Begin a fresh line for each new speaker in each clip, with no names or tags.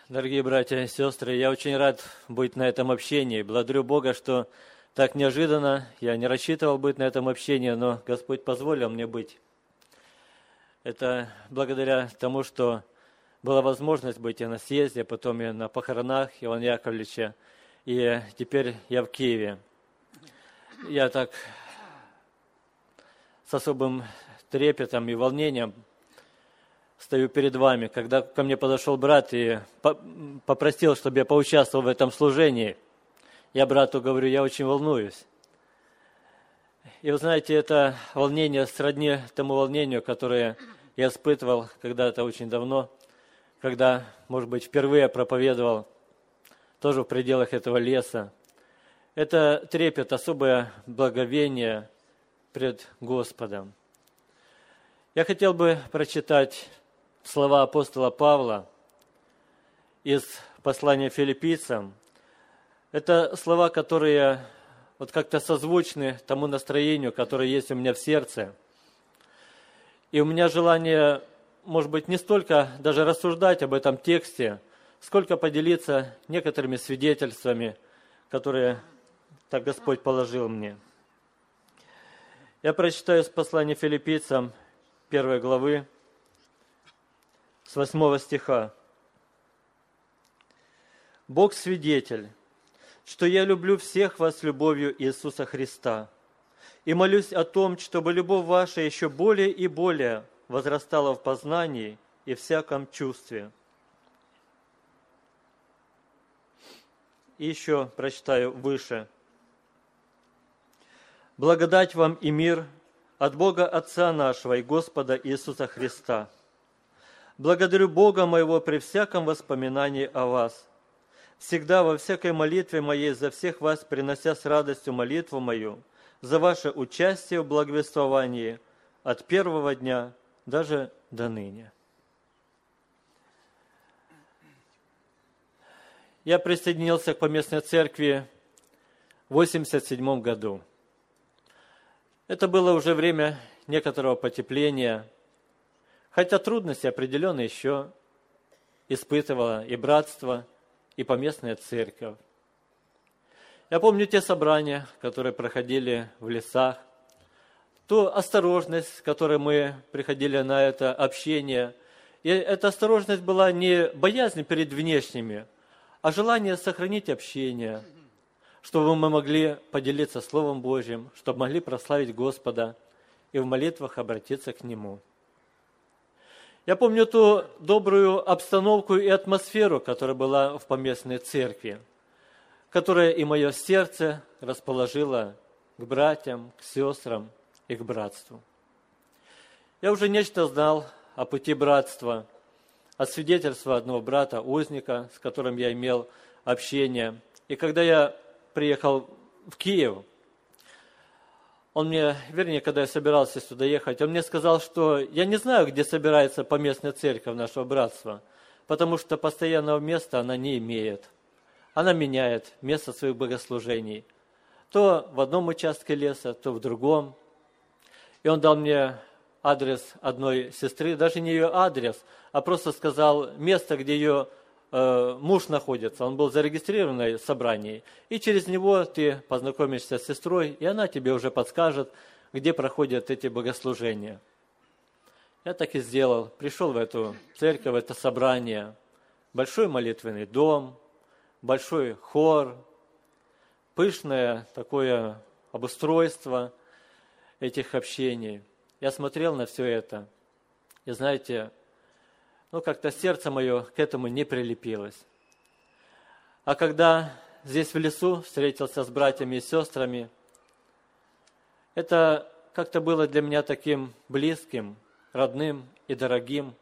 Дорогие братья и сестры, я очень рад быть на этом общении. Благодарю Бога, что так неожиданно, я не рассчитывал быть на этом общении, но Господь позволил мне быть. Это благодаря тому, что была возможность быть и на съезде, потом и на похоронах Ивана Яковлевича, и теперь я в Киеве. Я так с особым трепетом и волнением стою перед вами, когда ко мне подошел брат и попросил, чтобы я поучаствовал в этом служении. Я брату говорю, я очень волнуюсь. И вы знаете, это волнение сродни тому волнению, которое я испытывал когда-то очень давно, когда, может быть, впервые проповедовал тоже в пределах этого леса. Это трепет, особое благоговение пред Господом. Я хотел бы прочитать слова апостола Павла из послания филиппийцам. Это слова, которые вот как-то созвучны тому настроению, которое есть у меня в сердце. И у меня желание, может быть, не столько даже рассуждать об этом тексте, сколько поделиться некоторыми свидетельствами, которые так Господь положил мне. Я прочитаю из послания филиппийцам 1 главы, с 8 стиха. «Бог свидетель, что я люблю всех вас любовью Иисуса Христа, и молюсь о том, чтобы любовь ваша еще более и более возрастала в познании и всяком чувстве». И еще прочитаю выше. «Благодать вам и мир от Бога Отца нашего и Господа Иисуса Христа. Благодарю Бога моего при всяком воспоминании о вас, всегда во всякой молитве моей за всех вас, принося с радостью молитву мою, за ваше участие в благовествовании от первого дня даже до ныне». Я присоединился к поместной церкви в 1987 году. Это было уже время некоторого потепления, хотя трудности определенные еще испытывала и братство, и поместная церковь. Я помню те собрания, которые проходили в лесах, ту осторожность, с которой мы приходили на это общение. И эта осторожность была не боязнь перед внешними, а желание сохранить общение, чтобы мы могли поделиться Словом Божьим, чтобы могли прославить Господа и в молитвах обратиться к Нему. Я помню ту добрую обстановку и атмосферу, которая была в поместной церкви, которая и мое сердце расположила к братьям, к сестрам и к братству. Я уже нечто знал о пути братства, от свидетельства одного брата-узника, с которым я имел общение. И когда я приехал в Киев, он мне, вернее, когда я собирался сюда ехать, он мне сказал, что я не знаю, где собирается поместная церковь нашего братства, потому что постоянного места она не имеет. Она меняет место своих богослужений. То в одном участке леса, то в другом. И он дал мне адрес одной сестры, даже не ее адрес, а просто сказал место, где ее муж находится, он был зарегистрирован в собрании, и через него ты познакомишься с сестрой, и она тебе уже подскажет, где проходят эти богослужения. Я так и сделал, пришел в эту церковь, в это собрание, большой молитвенный дом, большой хор, пышное такое обустройство этих общений. Я смотрел на все это, и знаете, как-то сердце мое к этому не прилепилось. А когда здесь в лесу встретился с братьями и сестрами, это как-то было для меня таким близким, родным и дорогим.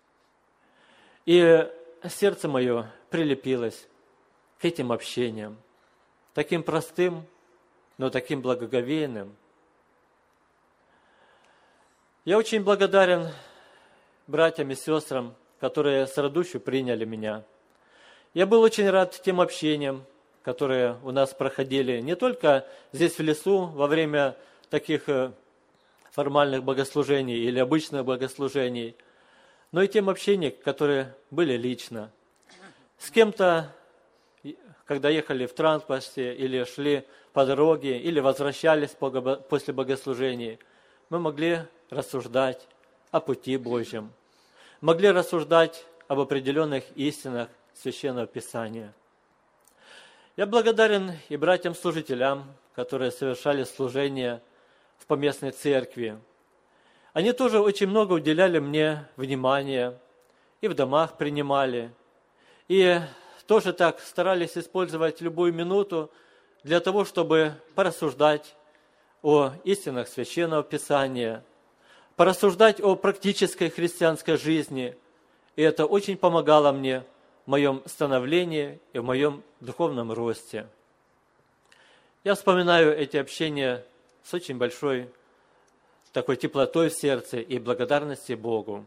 И сердце мое прилепилось к этим общениям, таким простым, но таким благоговейным. Я очень благодарен братьям и сестрам, которые с радостью приняли меня. Я был очень рад тем общениям, которые у нас проходили не только здесь в лесу во время таких формальных богослужений или обычных богослужений, но и тем общениям, которые были лично. С кем-то, когда ехали в транспорте, или шли по дороге, или возвращались после богослужения, мы могли рассуждать о пути Божьем, могли рассуждать об определенных истинах Священного Писания. Я благодарен и братьям-служителям, которые совершали служение в поместной церкви. Они тоже очень много уделяли мне внимания, и в домах принимали, и тоже так старались использовать любую минуту для того, чтобы порассуждать о истинах Священного Писания, порассуждать о практической христианской жизни. И это очень помогало мне в моем становлении и в моем духовном росте. Я вспоминаю эти общения с очень большой такой теплотой в сердце и благодарности Богу.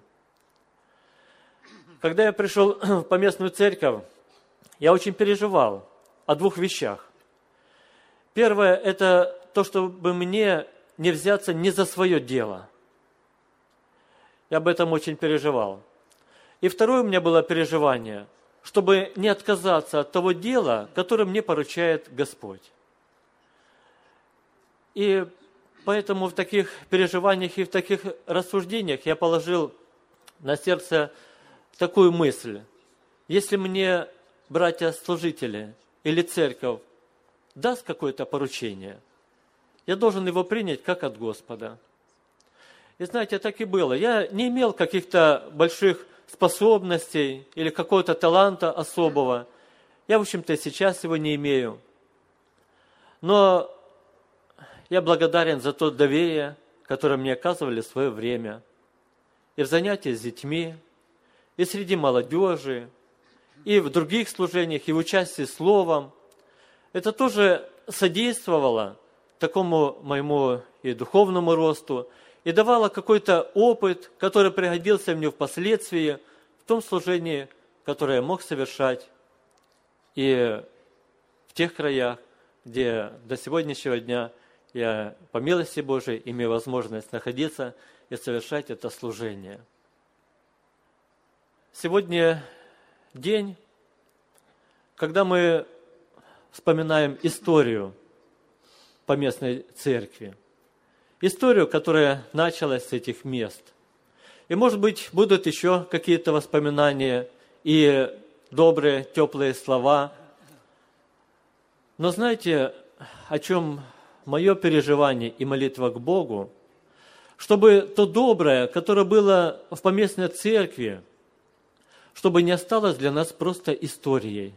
Когда я пришел в поместную церковь, я очень переживал о двух вещах. Первое – это то, чтобы мне не взяться ни за свое дело. Я об этом очень переживал. И второе у меня было переживание, чтобы не отказаться от того дела, которое мне поручает Господь. И поэтому в таких переживаниях и в таких рассуждениях я положил на сердце такую мысль. Если мне братья-служители или церковь даст какое-то поручение, я должен его принять как от Господа. И знаете, так и было. Я не имел каких-то больших способностей или какого-то таланта особого. Я, в общем-то, и сейчас его не имею. Но я благодарен за то доверие, которое мне оказывали в свое время. И в занятиях с детьми, и среди молодежи, и в других служениях, и в участии словом. Это тоже содействовало такому моему и духовному росту, и давало какой-то опыт, который пригодился мне впоследствии в том служении, которое я мог совершать и в тех краях, где до сегодняшнего дня я, по милости Божией, имею возможность находиться и совершать это служение. Сегодня день, когда мы вспоминаем историю поместной церкви. Историю, которая началась с этих мест. И, может быть, будут еще какие-то воспоминания и добрые, теплые слова. Но знаете, о чем мое переживание и молитва к Богу? Чтобы то доброе, которое было в поместной церкви, чтобы не осталось для нас просто историей,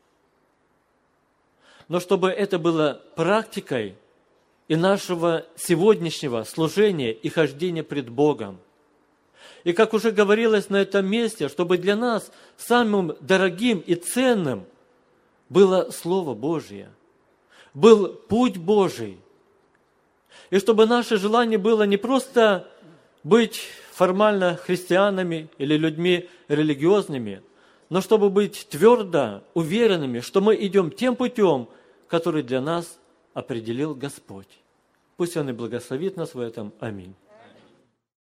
но чтобы это было практикой и нашего сегодняшнего служения и хождения пред Богом. И как уже говорилось на этом месте, чтобы для нас самым дорогим и ценным было Слово Божье, был путь Божий. И чтобы наше желание было не просто быть формально христианами или людьми религиозными, но чтобы быть твердо уверенными, что мы идем тем путем, который для нас определил Господь. Пусть Он и благословит нас в этом. Аминь.